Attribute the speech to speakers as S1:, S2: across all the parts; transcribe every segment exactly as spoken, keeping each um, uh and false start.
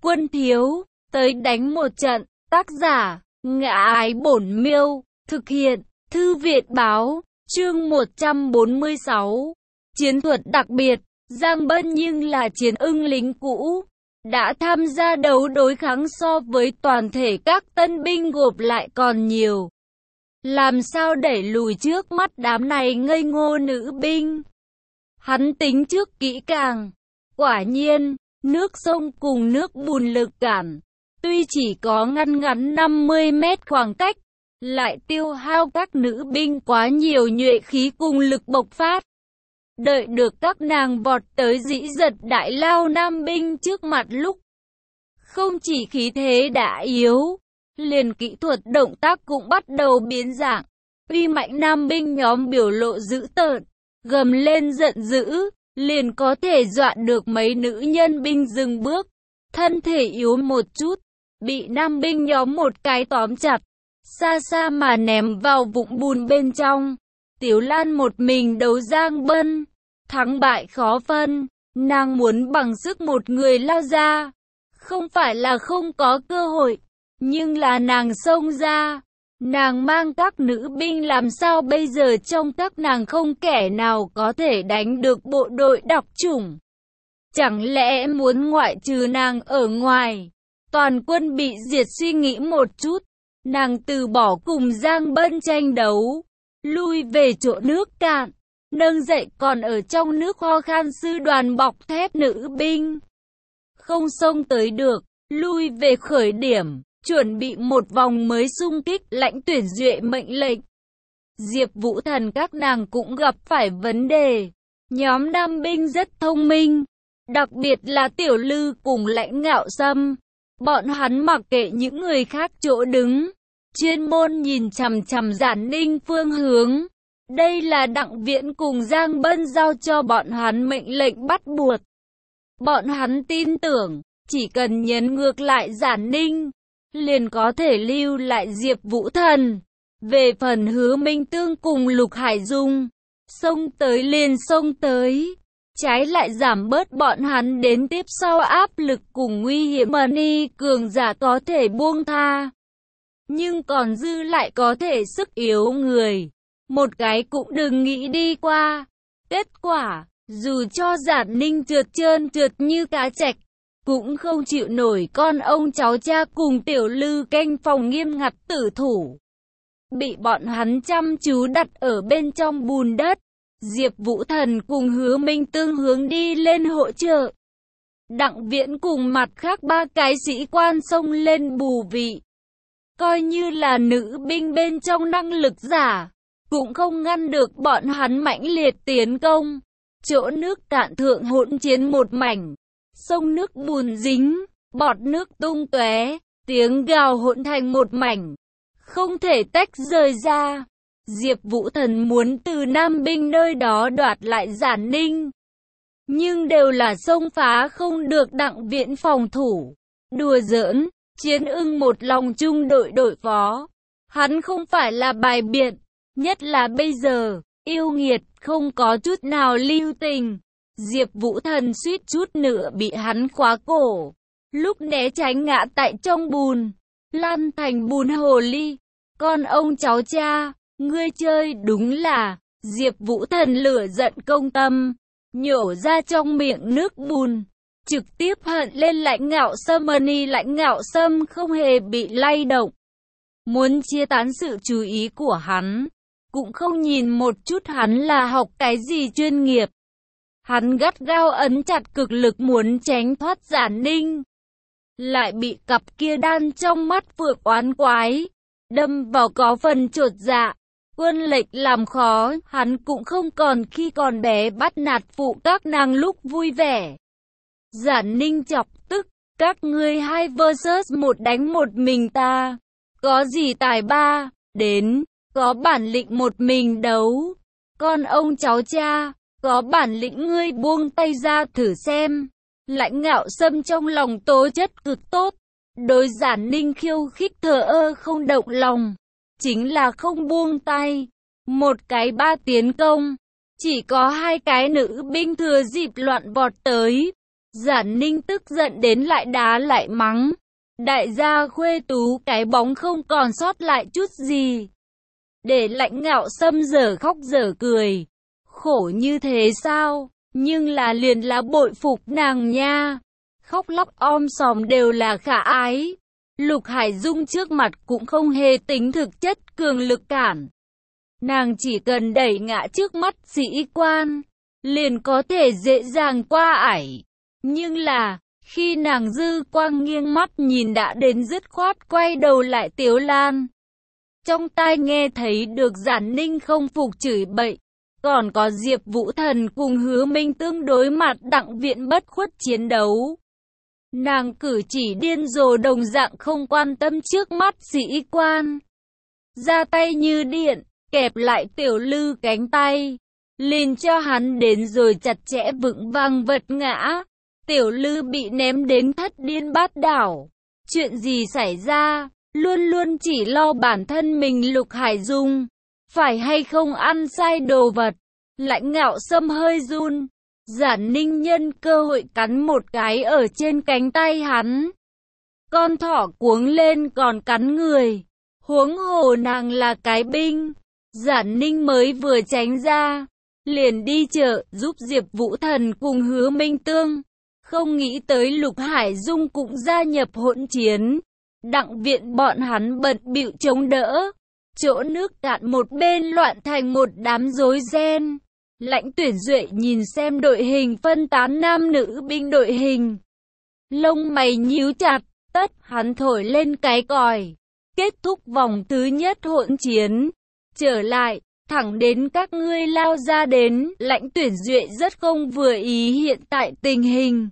S1: Quân thiếu, tới đánh một trận. Tác giả, Ngã Ái Bổn Miêu. Thực hiện, Thư Viện Báo. Chương một trăm bốn mươi sáu. Chiến thuật đặc biệt. Giang Bân nhưng là chiến ưng lính cũ, đã tham gia đấu đối kháng so với toàn thể các tân binh gộp lại còn nhiều. Làm sao đẩy lùi trước mắt đám này ngây ngô nữ binh? Hắn tính trước kỹ càng. Quả nhiên, nước sông cùng nước bùn lực cản, tuy chỉ có ngăn ngắn năm mươi mét khoảng cách, lại tiêu hao các nữ binh quá nhiều nhuệ khí cùng lực bộc phát. Đợi được các nàng vọt tới dĩ giật đại lao nam binh trước mặt lúc, không chỉ khí thế đã yếu, liền kỹ thuật động tác cũng bắt đầu biến dạng. Uy mạnh nam binh nhóm biểu lộ dữ tợn, gầm lên giận dữ, liền có thể dọa được mấy nữ nhân binh dừng bước. Thân thể yếu một chút, bị nam binh nhóm một cái tóm chặt, xa xa mà ném vào vũng bùn bên trong. Tiểu Lan một mình đấu Giang Bân, thắng bại khó phân, nàng muốn bằng sức một người lao ra. Không phải là không có cơ hội, nhưng là nàng xông ra. Nàng mang các nữ binh làm sao bây giờ, trong các nàng không kẻ nào có thể đánh được bộ đội độc chủng. Chẳng lẽ muốn ngoại trừ nàng ở ngoài, toàn quân bị diệt? Suy nghĩ một chút, nàng từ bỏ cùng Giang Bân tranh đấu, lui về chỗ nước cạn, nâng dậy còn ở trong nước ho khan sư đoàn bọc thép nữ binh. Không xông tới được, lui về khởi điểm, chuẩn bị một vòng mới xung kích. Lãnh Tuyển Duệ mệnh lệnh. Diệp Vũ Thần các nàng cũng gặp phải vấn đề. Nhóm nam binh rất thông minh, đặc biệt là Tiểu Lư cùng Lãnh Ngạo Sâm. Bọn hắn mặc kệ những người khác chỗ đứng, chuyên môn nhìn chằm chằm Giản Ninh phương hướng. Đây là Đặng Viễn cùng Giang Bân giao cho bọn hắn mệnh lệnh bắt buộc. Bọn hắn tin tưởng, chỉ cần nhấn ngược lại Giản Ninh, liền có thể lưu lại Diệp Vũ Thần. Về phần Hứa Minh Tương cùng Lục Hải Dung, xông tới liền xông tới, trái lại giảm bớt bọn hắn đến tiếp sau áp lực cùng nguy hiểm. Mani cường giả có thể buông tha, nhưng còn dư lại có thể sức yếu người, một cái cũng đừng nghĩ đi qua. Kết quả, dù cho Giản Ninh trượt trơn trượt như cá trạch, cũng không chịu nổi con ông cháu cha cùng Tiểu Lư canh phòng nghiêm ngặt tử thủ. Bị bọn hắn chăm chú đặt ở bên trong bùn đất. Diệp Vũ Thần cùng Hứa Minh Tương hướng đi lên hỗ trợ. Đặng Viễn cùng mặt khác ba cái sĩ quan xông lên bù vị. Coi như là nữ binh bên trong năng lực giả, cũng không ngăn được bọn hắn mãnh liệt tiến công. Chỗ nước cạn thượng hỗn chiến một mảnh, sông nước bùn dính, bọt nước tung tóe, tiếng gào hỗn thành một mảnh, không thể tách rời ra. Diệp Vũ Thần muốn từ nam binh nơi đó đoạt lại Giản Ninh, nhưng đều là xông phá không được Đặng Viễn phòng thủ. Đùa giỡn, chiến ưng một lòng chung đội đội phó, hắn không phải là bài biện, nhất là bây giờ, yêu nghiệt không có chút nào lưu tình. Diệp Vũ Thần suýt chút nữa bị hắn khóa cổ, lúc né tránh ngã tại trong bùn, lăn thành bùn hồ ly. Con ông cháu cha, ngươi chơi đúng là. Diệp Vũ Thần lửa giận công tâm, nhổ ra trong miệng nước bùn, trực tiếp hận lên Lãnh Ngạo Sâm. Mani Lãnh Ngạo Sâm không hề bị lay động, muốn chia tán sự chú ý của hắn, cũng không nhìn một chút hắn là học cái gì chuyên nghiệp. Hắn gắt gao ấn chặt cực lực muốn tránh thoát Giản Ninh, lại bị cặp kia đan trong mắt vượt oán quái đâm vào có phần chột dạ. Quân lệnh làm khó, hắn cũng không còn khi còn bé bắt nạt phụ các nàng lúc vui vẻ. Giản Ninh chọc tức, các ngươi hai versus một đánh một mình ta, có gì tài ba, đến, có bản lĩnh một mình đấu. Con ông cháu cha, có bản lĩnh ngươi buông tay ra thử xem. Lãnh Ngạo Sâm trong lòng tố chất cực tốt, đối Giản Ninh khiêu khích thờ ơ không động lòng, chính là không buông tay. Một cái ba tiến công, chỉ có hai cái nữ binh thừa dịp loạn vọt tới. Giản Ninh tức giận đến lại đá lại mắng. Đại gia Khuê Tú cái bóng không còn sót lại chút gì. Để Lãnh Ngạo Sâm dở khóc dở cười. Khổ như thế sao? Nhưng là liền là bội phục nàng nha. Khóc lóc om sòm đều là khả ái. Lục Hải Dung trước mặt cũng không hề tính thực chất cường lực cản. Nàng chỉ cần đẩy ngã trước mắt sĩ quan, liền có thể dễ dàng qua ải. Nhưng là, khi nàng dư quang nghiêng mắt nhìn đã đến dứt khoát quay đầu lại Tiếu Lan. Trong tai nghe thấy được Giản Ninh không phục chửi bậy. Còn có Diệp Vũ Thần cùng Hứa Minh tương đối mặt Đặng Viện bất khuất chiến đấu. Nàng cử chỉ điên rồ đồng dạng không quan tâm trước mắt sĩ quan. Ra tay như điện, kẹp lại Tiểu Lư cánh tay. Liền cho hắn đến rồi chặt chẽ vững vàng vật ngã. Tiểu Lư bị ném đến thất điên bát đảo. Chuyện gì xảy ra, luôn luôn chỉ lo bản thân mình. Lục Hải Dung, phải hay không ăn sai đồ vật? Lãnh Ngạo Sâm hơi run. Giản Ninh nhân cơ hội cắn một cái ở trên cánh tay hắn. Con thỏ cuống lên còn cắn người. Huống hồ nàng là cái binh. Giản Ninh mới vừa tránh ra, liền đi chợ giúp Diệp Vũ Thần cùng Hứa Minh Tương. Không nghĩ tới Lục Hải Dung cũng gia nhập hỗn chiến. Đặng Viện bọn hắn bận bịu chống đỡ. Chỗ nước cạn một bên loạn thành một đám rối ren. Lãnh Tuyển Duệ nhìn xem đội hình phân tán nam nữ binh đội hình. Lông mày nhíu chặt, tất hắn thổi lên cái còi. Kết thúc vòng thứ nhất hỗn chiến. Trở lại, thẳng đến các ngươi lao ra đến. Lãnh Tuyển Duệ rất không vừa ý hiện tại tình hình.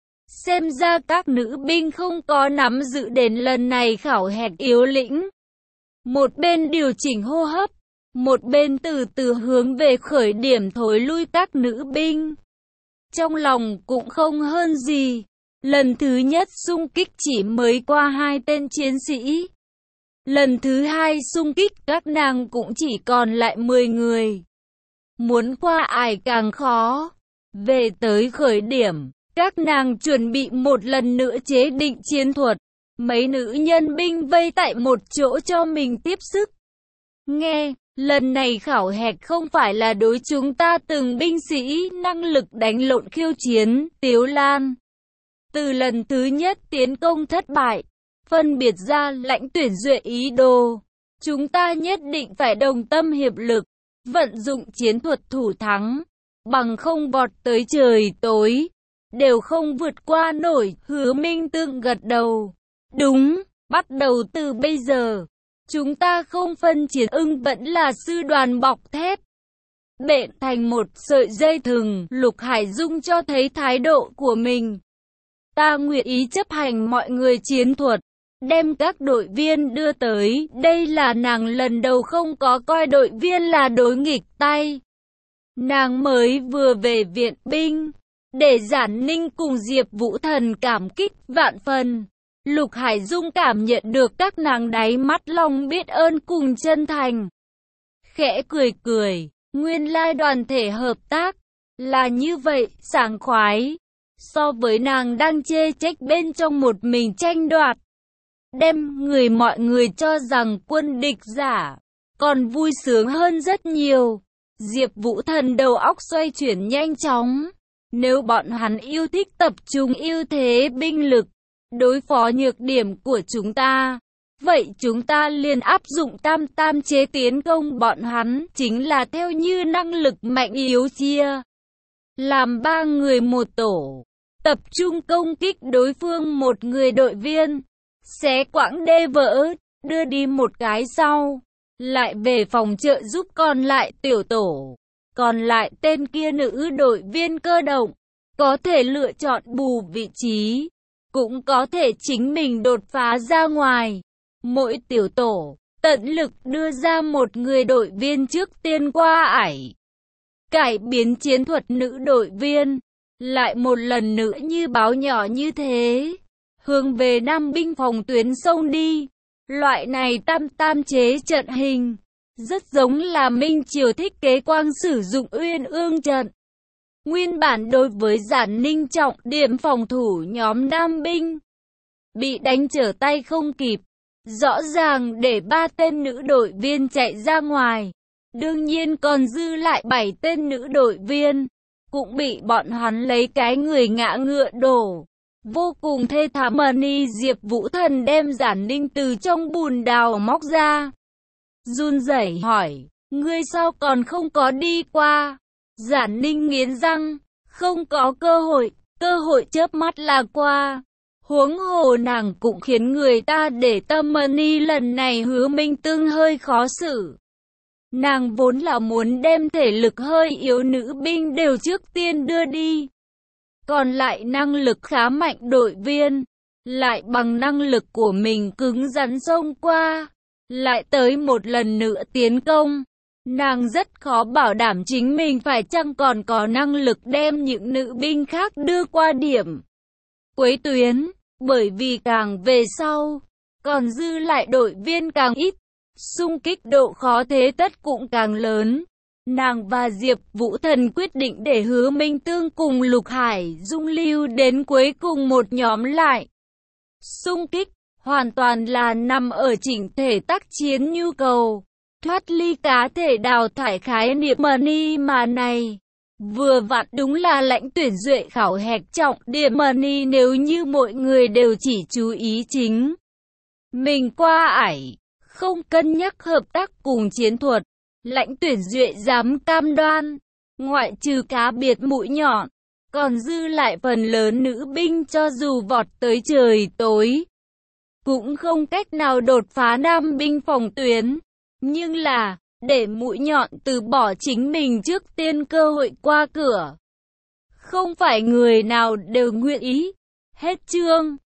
S1: Xem ra các nữ binh không có nắm giữ đến lần này khảo hạch yếu lĩnh. Một bên điều chỉnh hô hấp, một bên từ từ hướng về khởi điểm thối lui các nữ binh. Trong lòng cũng không hơn gì. Lần thứ nhất xung kích chỉ mới qua hai tên chiến sĩ. Lần thứ hai xung kích các nàng cũng chỉ còn lại mười người. Muốn qua ải càng khó. Về tới khởi điểm, các nàng chuẩn bị một lần nữa chế định chiến thuật. Mấy nữ nhân binh vây tại một chỗ cho mình tiếp sức. Nghe, lần này khảo hạch không phải là đối chúng ta từng binh sĩ năng lực đánh lộn khiêu chiến. Tiếu Lan, từ lần thứ nhất tiến công thất bại, phân biệt ra Lãnh Tuyển Duệ ý đồ. Chúng ta nhất định phải đồng tâm hiệp lực, vận dụng chiến thuật thủ thắng. Bằng không vọt tới trời tối, đều không vượt qua nổi. Hứa Minh Tương gật đầu. Đúng, bắt đầu từ bây giờ, chúng ta không phân chiến ưng vẫn là sư đoàn bọc thép. Bện thành một sợi dây thừng, Lục Hải Dung cho thấy thái độ của mình. Ta nguyện ý chấp hành mọi người chiến thuật, đem các đội viên đưa tới. Đây là nàng lần đầu không có coi đội viên là đối nghịch tay. Nàng mới vừa về viện binh, để Giản Ninh cùng Diệp Vũ Thần cảm kích vạn phần. Lục Hải Dung cảm nhận được các nàng đáy mắt lòng biết ơn cùng chân thành. Khẽ cười cười, nguyên lai đoàn thể hợp tác là như vậy, sảng khoái. So với nàng đang chê trách bên trong một mình tranh đoạt, đem người mọi người cho rằng quân địch giả, còn vui sướng hơn rất nhiều. Diệp Vũ Thần đầu óc xoay chuyển nhanh chóng. Nếu bọn hắn yêu thích tập trung ưu thế binh lực, đối phó nhược điểm của chúng ta, vậy chúng ta liền áp dụng tam tam chế tiến công bọn hắn, chính là theo như năng lực mạnh yếu chia. Làm ba người một tổ, tập trung công kích đối phương một người đội viên, xé quãng đê vỡ, đưa đi một cái sau, lại về phòng trợ giúp còn lại tiểu tổ. Còn lại tên kia nữ đội viên cơ động, có thể lựa chọn bù vị trí, cũng có thể chính mình đột phá ra ngoài. Mỗi tiểu tổ, tận lực đưa ra một người đội viên trước tiên qua ải. Cải biến chiến thuật nữ đội viên, lại một lần nữa như báo nhỏ như thế, hướng về Nam binh phòng tuyến sông đi. Loại này tam tam chế trận hình, rất giống là Minh Triều thiết kế quang sử dụng Uyên Ương trận. Nguyên bản đối với Giản Ninh trọng điểm phòng thủ nhóm nam binh, bị đánh trở tay không kịp, rõ ràng để ba tên nữ đội viên chạy ra ngoài. Đương nhiên còn dư lại bảy tên nữ đội viên, cũng bị bọn hắn lấy cái người ngã ngựa đổ. Vô cùng thê thảm. Mani Diệp Vũ Thần đem Giản Ninh từ trong bùn đào móc ra, run rẩy hỏi, ngươi sao còn không có đi qua? Giản Ninh nghiến răng, không có cơ hội, cơ hội chớp mắt là qua. Huống hồ nàng cũng khiến người ta để tâm. Mani lần này Hứa Minh Tương hơi khó xử. Nàng vốn là muốn đem thể lực hơi yếu nữ binh đều trước tiên đưa đi. Còn lại năng lực khá mạnh đội viên, lại bằng năng lực của mình cứng rắn xông qua, lại tới một lần nữa tiến công. Nàng rất khó bảo đảm chính mình phải chăng còn có năng lực đem những nữ binh khác đưa qua điểm cuối tuyến, bởi vì càng về sau, còn dư lại đội viên càng ít, xung kích độ khó thế tất cũng càng lớn. Nàng và Diệp Vũ Thần quyết định để Hứa Minh Tương cùng Lục Hải Dung lưu đến cuối cùng một nhóm lại. Xung kích, hoàn toàn là nằm ở chỉnh thể tác chiến nhu cầu, thoát ly cá thể đào thải khái niệm Mani mà này. Vừa vặn đúng là lãnh tuyển duệ khảo hạch trọng điểm Mani. Nếu như mọi người đều chỉ chú ý chính mình qua ải, không cân nhắc hợp tác cùng chiến thuật, lãnh tuyển duệ dám cam đoan, ngoại trừ cá biệt mũi nhọn, còn dư lại phần lớn nữ binh cho dù vọt tới trời tối, cũng không cách nào đột phá nam binh phòng tuyến. Nhưng là, để mũi nhọn từ bỏ chính mình trước tiên cơ hội qua cửa, không phải người nào đều nguyện ý. Hết chương.